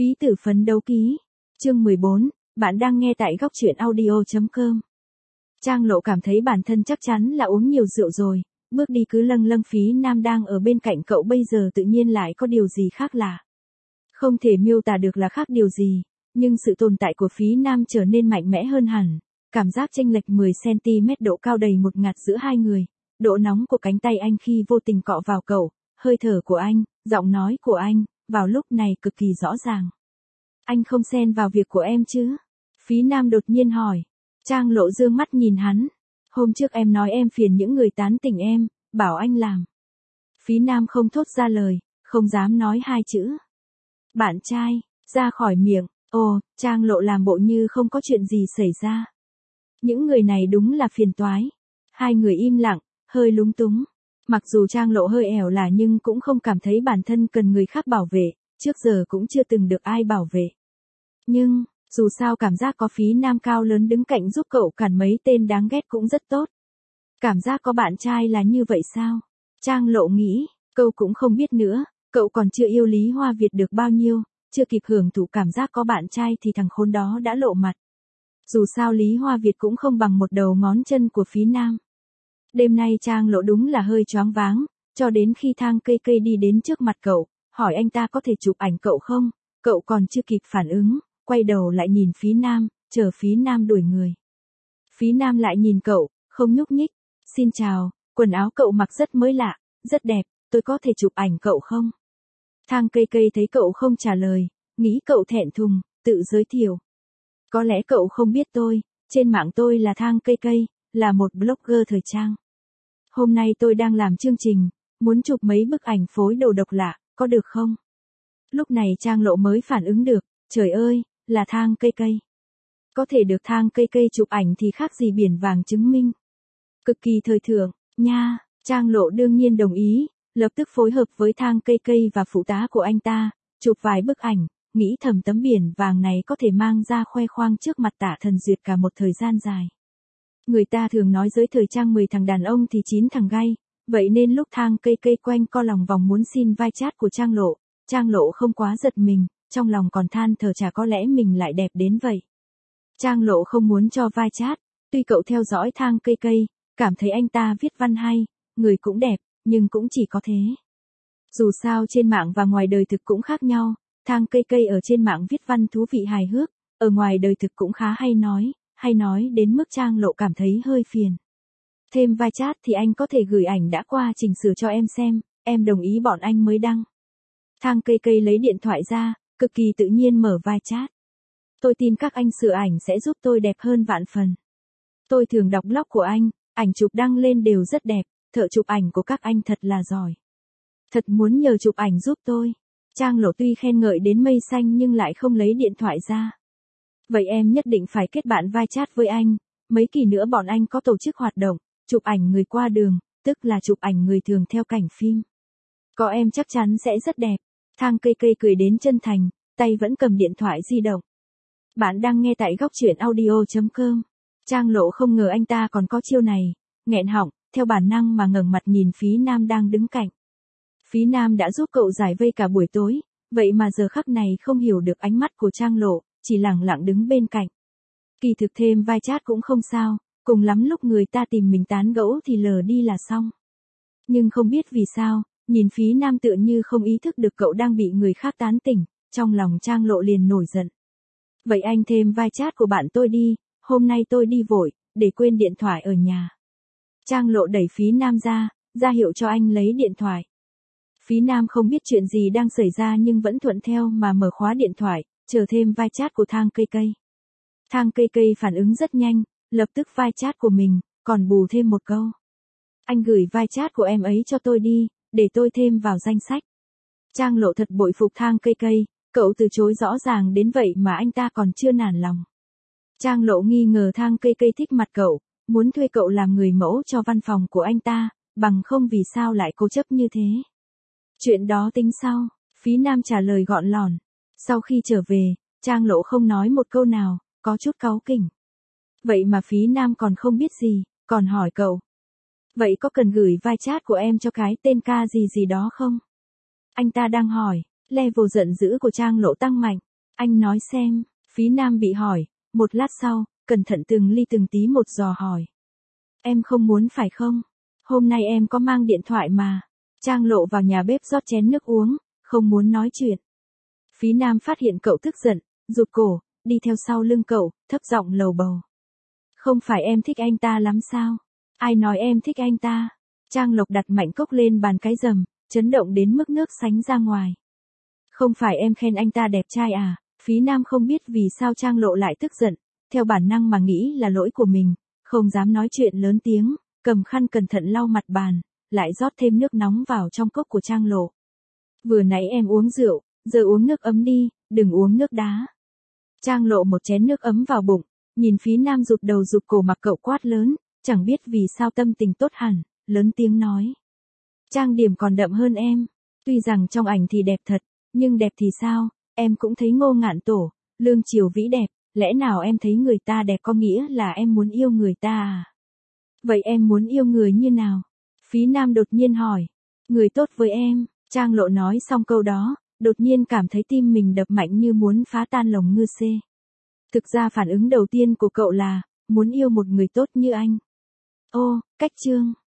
Phí tử phấn đấu ký. Chương 14, bạn đang nghe tại góc truyện audio.com. Trang Lộ cảm thấy bản thân chắc chắn là uống nhiều rượu rồi, bước đi cứ lâng lâng. Phí Nam đang ở bên cạnh cậu bây giờ tự nhiên lại có điều gì khác lạ. Không thể miêu tả được là khác điều gì, nhưng sự tồn tại của Phí Nam trở nên mạnh mẽ hơn hẳn. Cảm giác chênh lệch 10cm độ cao đầy một ngạt giữa hai người, độ nóng của cánh tay anh khi vô tình cọ vào cậu, hơi thở của anh, giọng nói của anh, vào lúc này cực kỳ rõ ràng. Anh không xen vào việc của em chứ? Phí Nam đột nhiên hỏi. Trang Lộ dương mắt nhìn hắn. Hôm trước em nói em phiền những người tán tỉnh em, bảo anh làm. Phí Nam không thốt ra lời, không dám nói hai chữ. Bạn trai, ra khỏi miệng. Ồ, Trang Lộ làm bộ như không có chuyện gì xảy ra. Những người này đúng là phiền toái. Hai người im lặng, hơi lúng túng. Mặc dù Trang Lộ hơi ẻo lả nhưng cũng không cảm thấy bản thân cần người khác bảo vệ, trước giờ cũng chưa từng được ai bảo vệ. Nhưng, dù sao cảm giác có Phí Nam cao lớn đứng cạnh giúp cậu cản mấy tên đáng ghét cũng rất tốt. Cảm giác có bạn trai là như vậy sao? Trang Lộ nghĩ, cậu cũng không biết nữa, cậu còn chưa yêu Lý Hoa Việt được bao nhiêu, chưa kịp hưởng thụ cảm giác có bạn trai thì thằng khốn đó đã lộ mặt. Dù sao Lý Hoa Việt cũng không bằng một đầu ngón chân của Phí Nam. Đêm nay Trang Lộ đúng là hơi choáng váng, cho đến khi Thang Cây Cây đi đến trước mặt cậu, hỏi anh ta có thể chụp ảnh cậu không, cậu còn chưa kịp phản ứng, quay đầu lại nhìn Phí Nam, chờ Phí Nam đuổi người. Phí Nam lại nhìn cậu, không nhúc nhích. Xin chào, quần áo cậu mặc rất mới lạ, rất đẹp, tôi có thể chụp ảnh cậu không? Thang Cây Cây thấy cậu không trả lời, nghĩ cậu thẹn thùng, tự giới thiệu. Có lẽ cậu không biết tôi, trên mạng tôi là Thang Cây Cây, là một blogger thời trang. Hôm nay tôi đang làm chương trình, muốn chụp mấy bức ảnh phối đồ độc lạ, có được không? Lúc này Trang Lộ mới phản ứng được, trời ơi, là Thang Cây Cây. Có thể được Thang Cây Cây chụp ảnh thì khác gì biển vàng chứng minh. Cực kỳ thời thượng, nha. Trang Lộ đương nhiên đồng ý, lập tức phối hợp với Thang Cây Cây và phụ tá của anh ta, chụp vài bức ảnh, nghĩ thầm tấm biển vàng này có thể mang ra khoe khoang trước mặt Tạ Thần Duyệt cả một thời gian dài. Người ta thường nói giới thời trang 10 thằng đàn ông thì 9 thằng gay, vậy nên lúc Thang Cây Cây quanh co lòng vòng muốn xin vai chat của Trang Lộ không quá giật mình, trong lòng còn than thở chả có lẽ mình lại đẹp đến vậy. Trang Lộ không muốn cho vai chat, tuy cậu theo dõi Thang Cây Cây, cảm thấy anh ta viết văn hay, người cũng đẹp, nhưng cũng chỉ có thế. Dù sao trên mạng và ngoài đời thực cũng khác nhau, Thang Cây Cây ở trên mạng viết văn thú vị hài hước, ở ngoài đời thực cũng khá hay nói đến mức Trang Lộ cảm thấy hơi phiền. Thêm vai chat thì anh có thể gửi ảnh đã qua chỉnh sửa cho em xem, em đồng ý bọn anh mới đăng. Thang Cây Cây lấy điện thoại ra, cực kỳ tự nhiên mở vai chat. Tôi tin các anh sửa ảnh sẽ giúp tôi đẹp hơn vạn phần. Tôi thường đọc blog của anh, ảnh chụp đăng lên đều rất đẹp, thợ chụp ảnh của các anh thật là giỏi. Thật muốn nhờ chụp ảnh giúp tôi. Trang Lộ tuy khen ngợi đến mây xanh nhưng lại không lấy điện thoại ra. Vậy em nhất định phải kết bạn vai chat với anh, mấy kỳ nữa bọn anh có tổ chức hoạt động, chụp ảnh người qua đường, tức là chụp ảnh người thường theo cảnh phim. Có em chắc chắn sẽ rất đẹp. Thang Cây Cây cười đến chân thành, tay vẫn cầm điện thoại di động. Bạn đang nghe tại góc truyện audio.com. Trang Lộ không ngờ anh ta còn có chiêu này, nghẹn họng, theo bản năng mà ngẩng mặt nhìn Phí Nam đang đứng cạnh. Phí Nam đã giúp cậu giải vây cả buổi tối, vậy mà giờ khắc này không hiểu được ánh mắt của Trang Lộ, chỉ lẳng lặng đứng bên cạnh. Kỳ thực thêm vai chat cũng không sao, cùng lắm lúc người ta tìm mình tán gẫu thì lờ đi là xong. Nhưng không biết vì sao, nhìn Phí Nam tựa như không ý thức được cậu đang bị người khác tán tỉnh, trong lòng Trang Lộ liền nổi giận. Vậy anh thêm vai chat của bạn tôi đi, hôm nay tôi đi vội, để quên điện thoại ở nhà. Trang Lộ đẩy Phí Nam ra hiệu cho anh lấy điện thoại. Phí Nam không biết chuyện gì đang xảy ra nhưng vẫn thuận theo mà mở khóa điện thoại, chờ thêm vai chat của Thang Cây Cây. Thang Cây Cây phản ứng rất nhanh, lập tức vai chat của mình, còn bù thêm một câu. Anh gửi vai chat của em ấy cho tôi đi, để tôi thêm vào danh sách. Trang Lộ thật bội phục Thang Cây Cây, cậu từ chối rõ ràng đến vậy mà anh ta còn chưa nản lòng. Trang Lộ nghi ngờ Thang Cây Cây thích mặt cậu, muốn thuê cậu làm người mẫu cho văn phòng của anh ta, bằng không vì sao lại cố chấp như thế. Chuyện đó tính sau, Phí Nam trả lời gọn lỏn. Sau khi trở về, Trang Lộ không nói một câu nào, có chút cáu kỉnh. Vậy mà Phí Nam còn không biết gì, còn hỏi cậu. Vậy có cần gửi vai chat của em cho cái tên ca gì gì đó không? Anh ta đang hỏi, level giận dữ của Trang Lộ tăng mạnh, Anh nói xem, Phí Nam bị hỏi, một lát sau, cẩn thận từng ly từng tí một dò hỏi. Em không muốn phải không? Hôm nay em có mang điện thoại mà. Trang Lộ vào nhà bếp rót chén nước uống, không muốn nói chuyện. Phí Nam phát hiện cậu tức giận, rụt cổ, đi theo sau lưng cậu, thấp giọng lầu bầu. Không phải em thích anh ta lắm sao? Ai nói em thích anh ta? Trang Lộc đặt mạnh cốc lên bàn cái rầm, chấn động đến mức nước sánh ra ngoài. Không phải em khen anh ta đẹp trai à? Phí Nam không biết vì sao Trang Lộ lại tức giận, theo bản năng mà nghĩ là lỗi của mình, không dám nói chuyện lớn tiếng, cầm khăn cẩn thận lau mặt bàn, lại rót thêm nước nóng vào trong cốc của Trang Lộ. Vừa nãy em uống rượu, giờ uống nước ấm đi, đừng uống nước đá. Trang Lộ một chén nước ấm vào bụng, nhìn Phí Nam rụt đầu rụt cổ mặc cậu quát lớn, chẳng biết vì sao tâm tình tốt hẳn, lớn tiếng nói. Trang điểm còn đậm hơn em, tuy rằng trong ảnh thì đẹp thật, nhưng đẹp thì sao, em cũng thấy Ngô Ngạn Tổ, Lương Triều Vĩ đẹp, lẽ nào em thấy người ta đẹp có nghĩa là em muốn yêu người ta à? Vậy em muốn yêu người như nào? Phí Nam đột nhiên hỏi. Người tốt với em, Trang Lộ nói xong câu đó, đột nhiên cảm thấy tim mình đập mạnh như muốn phá tan lồng ngư xê. Thực ra phản ứng đầu tiên của cậu là, muốn yêu một người tốt như anh. Ô, cách chương.